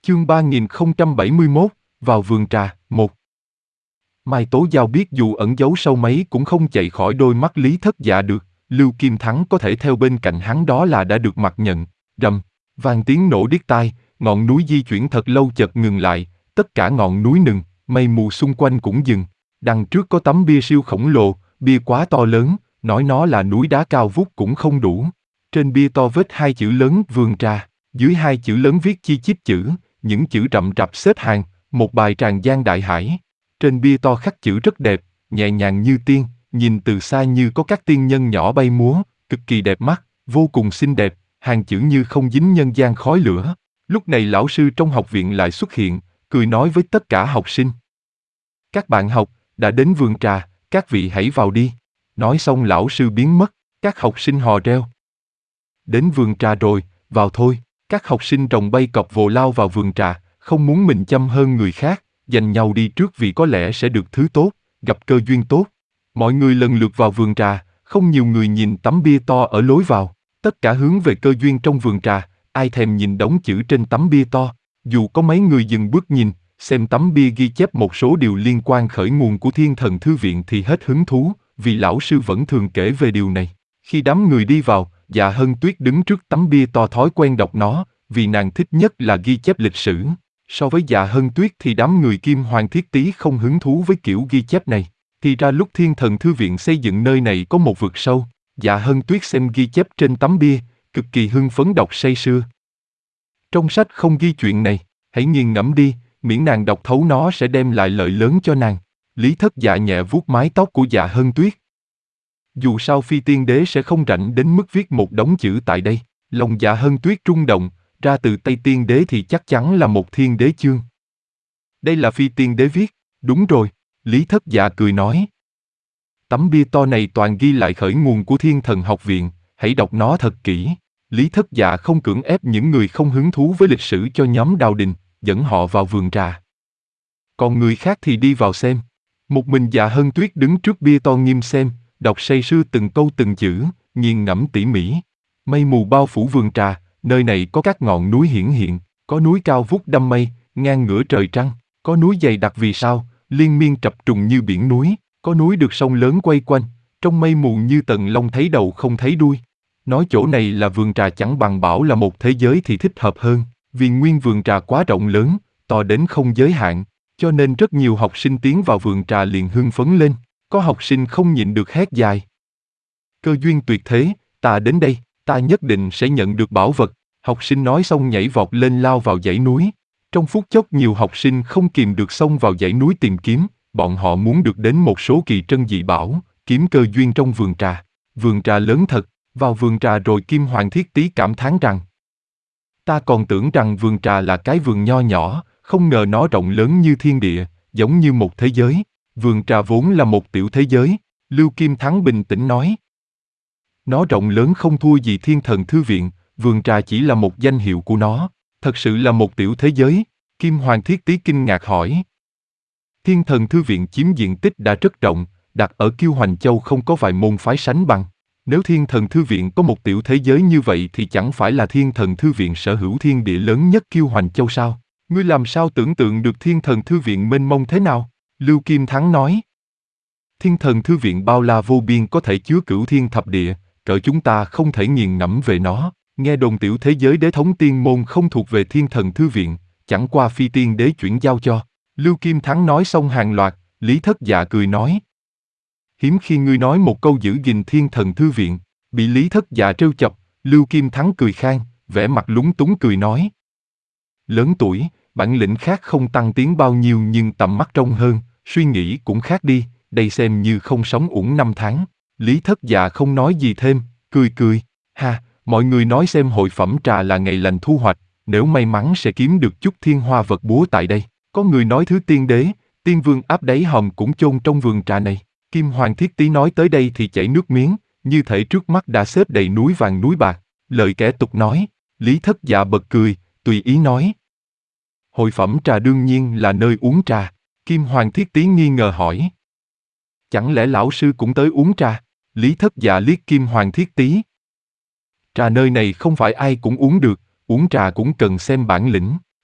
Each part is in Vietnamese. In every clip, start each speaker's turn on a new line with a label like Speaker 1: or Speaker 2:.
Speaker 1: Chương 3071, vào vườn trà, 1. Mai Tố Giao biết dù ẩn giấu sâu mấy cũng không chạy khỏi đôi mắt Lý Thất Dạ được, Lưu Kim Thắng có thể theo bên cạnh hắn đó là đã được mặc nhận. Rầm, vang tiếng nổ điếc tai, ngọn núi di chuyển thật lâu chợt ngừng lại, tất cả ngọn núi ngừng, mây mù xung quanh cũng dừng. Đằng trước có tấm bia siêu khổng lồ, bia quá to lớn, nói nó là núi đá cao vút cũng không đủ. Trên bia to vết hai chữ lớn vườn trà, dưới hai chữ lớn viết chi chít chữ, những chữ rậm rạp xếp hàng, một bài tràng Giang Đại Hải. Trên bia to khắc chữ rất đẹp, nhẹ nhàng như tiên, nhìn từ xa như có các tiên nhân nhỏ bay múa, cực kỳ đẹp mắt, vô cùng xinh đẹp, hàng chữ như không dính nhân gian khói lửa. Lúc này lão sư trong học viện lại xuất hiện, cười nói với tất cả học sinh. Các bạn học, đã đến vườn trà, các vị hãy vào đi. Nói xong lão sư biến mất, các học sinh hò reo. Đến vườn trà rồi, vào thôi. Các học sinh rồng bay cọp vồ lao vào vườn trà, không muốn mình chăm hơn người khác, giành nhau đi trước vì có lẽ sẽ được thứ tốt, gặp cơ duyên tốt. Mọi người lần lượt vào vườn trà, không nhiều người nhìn tấm bia to ở lối vào, tất cả hướng về cơ duyên trong vườn trà, ai thèm nhìn đống chữ trên tấm bia to. Dù có mấy người dừng bước nhìn, xem tấm bia ghi chép một số điều liên quan khởi nguồn của Thiên Thần Thư Viện thì hết hứng thú, vì lão sư vẫn thường kể về điều này. Khi đám người đi vào, Dạ Hân Tuyết đứng trước tấm bia to thói quen đọc nó, vì nàng thích nhất là ghi chép lịch sử. So với Dạ Hân Tuyết thì đám người Kim Hoàng Thiết Tý không hứng thú với kiểu ghi chép này. Thì ra lúc Thiên Thần Thư Viện xây dựng nơi này có một vực sâu, Dạ Hân Tuyết xem ghi chép trên tấm bia, cực kỳ hưng phấn đọc say sưa. Trong sách không ghi chuyện này, hãy nghiền ngẫm đi, miễn nàng đọc thấu nó sẽ đem lại lợi lớn cho nàng. Lý Thất Dạ nhẹ vuốt mái tóc của Dạ Hân Tuyết. Dù sao Phi Tiên Đế sẽ không rảnh đến mức viết một đống chữ tại đây. Lòng Dạ Hân Tuyết rung động, ra từ Tây Tiên Đế thì chắc chắn là một thiên đế chương. Đây là Phi Tiên Đế viết, đúng rồi, Lý Thất Dạ cười nói. Tấm bia to này toàn ghi lại khởi nguồn của Thiên Thần Học Viện, hãy đọc nó thật kỹ. Lý Thất Dạ không cưỡng ép những người không hứng thú với lịch sử cho nhóm Đào Đình, dẫn họ vào vườn trà. Còn người khác thì đi vào xem. Một mình Dạ Hân Tuyết đứng trước bia to nghiêm xem, đọc say sưa từng câu từng chữ, nghiền ngẫm tỉ mỉ. Mây mù bao phủ vườn trà, nơi này có các ngọn núi hiển hiện, có núi cao vút đâm mây, ngang ngửa trời trăng, có núi dày đặc vì sao, liên miên trập trùng như biển núi, có núi được sông lớn quay quanh, trong mây mù như tầng lông thấy đầu không thấy đuôi. Nói chỗ này là vườn trà chẳng bằng bảo là một thế giới thì thích hợp hơn, vì nguyên vườn trà quá rộng lớn, to đến không giới hạn, cho nên rất nhiều học sinh tiến vào vườn trà liền hưng phấn lên, có học sinh không nhịn được hét dài. Cơ duyên tuyệt thế, ta đến đây, ta nhất định sẽ nhận được bảo vật. Học sinh nói xong nhảy vọt lên lao vào dãy núi. Trong phút chốc nhiều học sinh không kìm được xông vào dãy núi tìm kiếm, bọn họ muốn được đến một số kỳ trân dị bảo, kiếm cơ duyên trong vườn trà. Vườn trà lớn thật, vào vườn trà rồi Kim Hoàng Thiết Tý cảm thán rằng: ta còn tưởng rằng vườn trà là cái vườn nho nhỏ, không ngờ nó rộng lớn như thiên địa, giống như một thế giới. Vườn trà vốn là một tiểu thế giới, Lưu Kim Thắng bình tĩnh nói. Nó rộng lớn không thua gì Thiên Thần Thư Viện, vườn trà chỉ là một danh hiệu của nó, thật sự là một tiểu thế giới. Kim Hoàng Thiết Tý kinh ngạc hỏi. Thiên Thần Thư Viện chiếm diện tích đã rất rộng, đặt ở Kiêu Hoành Châu không có vài môn phái sánh bằng. Nếu Thiên Thần Thư Viện có một tiểu thế giới như vậy thì chẳng phải là Thiên Thần Thư Viện sở hữu thiên địa lớn nhất Kiêu Hoành Châu sao? Ngươi làm sao tưởng tượng được Thiên Thần Thư Viện mênh mông thế nào? Lưu Kim Thắng nói. Thiên Thần Thư Viện bao la vô biên có thể chứa cửu thiên thập địa, cỡ chúng ta không thể nghiền ngẫm về nó. Nghe đồn tiểu thế giới đế thống tiên môn không thuộc về Thiên Thần Thư Viện, chẳng qua Phi Tiên Đế chuyển giao cho. Lưu Kim Thắng nói xong hàng loạt, Lý Thất Dạ cười nói. Hiếm khi ngươi nói một câu giữ gìn Thiên Thần Thư Viện. Bị Lý Thất Dạ trêu chọc, Lưu Kim Thắng cười khang, vẻ mặt lúng túng cười nói. Lớn tuổi, bản lĩnh khác không tăng tiến bao nhiêu nhưng tầm mắt trông hơn, suy nghĩ cũng khác đi, đây xem như không sống uổng 5 tháng. Lý Thất Dạ không nói gì thêm, cười cười, ha, mọi người nói xem hội phẩm trà là ngày lành thu hoạch, nếu may mắn sẽ kiếm được chút thiên hoa vật búa tại đây. Có người nói thứ tiên đế, tiên vương áp đáy hòm cũng chôn trong vườn trà này. Kim Hoàng Thiết Tý nói tới đây thì chảy nước miếng, như thể trước mắt đã xếp đầy núi vàng núi bạc. Lời kẻ tục nói, Lý Thất Dạ bật cười, tùy ý nói. Hội phẩm trà đương nhiên là nơi uống trà. Kim Hoàng Thiết Tý nghi ngờ hỏi. Chẳng lẽ lão sư cũng tới uống trà? Lý Thất Dạ liếc Kim Hoàng Thiết Tý. Trà nơi này không phải ai cũng uống được, uống trà cũng cần xem bản lĩnh.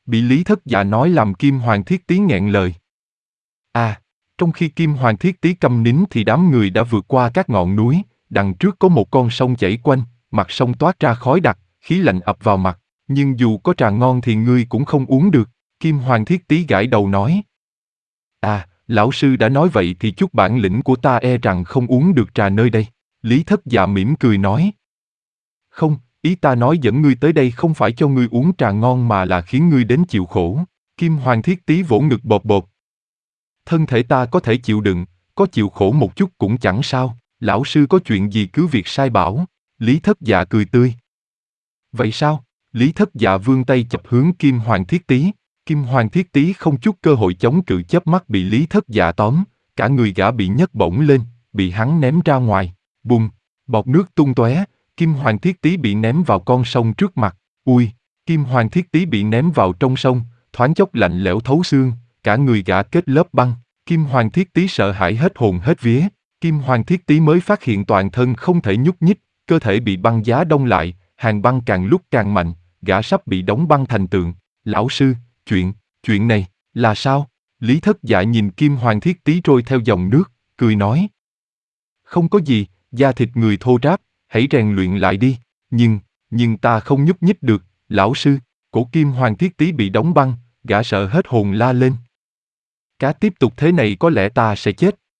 Speaker 1: Bị Lý Thất Dạ nói làm Kim Hoàng Thiết Tý nghẹn lời. Trong khi Kim Hoàng Thiết Tý câm nín thì đám người đã vượt qua các ngọn núi, đằng trước có một con sông chảy quanh, mặt sông toát ra khói đặc, khí lạnh ập vào mặt, nhưng dù có trà ngon thì ngươi cũng không uống được, Kim Hoàng Thiết Tý gãi đầu nói. Lão sư đã nói vậy thì chút bản lĩnh của ta e rằng không uống được trà nơi đây. Lý Thất Dạ mỉm cười nói. Không, ý ta nói dẫn ngươi tới đây không phải cho ngươi uống trà ngon mà là khiến ngươi đến chịu khổ. Kim Hoàng Thiết Tý vỗ ngực bột bột. Thân thể ta có thể chịu đựng, có chịu khổ một chút cũng chẳng sao, lão sư có chuyện gì cứ việc sai bảo. Lý Thất Dạ cười tươi. Vậy sao? Lý Thất Dạ vươn tay chập hướng Kim Hoàng Thiết Tý. Kim Hoàng Thiết Tý không chút cơ hội chống cự chớp mắt bị Lý Thất Dạ tóm, cả người gã bị nhấc bổng lên, bị hắn ném ra ngoài. Bùm, bọt nước tung tóe, Kim Hoàng Thiết Tý bị ném vào con sông trước mặt. Ui, Kim Hoàng Thiết Tý bị ném vào trong sông, thoáng chốc lạnh lẽo thấu xương, cả người gã kết lớp băng. Kim Hoàng Thiết Tý sợ hãi hết hồn hết vía. Kim Hoàng Thiết Tý mới phát hiện toàn thân không thể nhúc nhích, cơ thể bị băng giá đông lại, hàn băng càng lúc càng mạnh, gã sắp bị đóng băng thành tượng. Lão sư, chuyện này, là sao? Lý Thất Dạ nhìn Kim Hoàng Thiết Tý trôi theo dòng nước, cười nói. Không có gì, da thịt người thô ráp, hãy rèn luyện lại đi, nhưng ta không nhúc nhích được, lão sư. Cổ Kim Hoàng Thiết Tý bị đóng băng, gã sợ hết hồn la lên. Cá tiếp tục thế này có lẽ ta sẽ chết.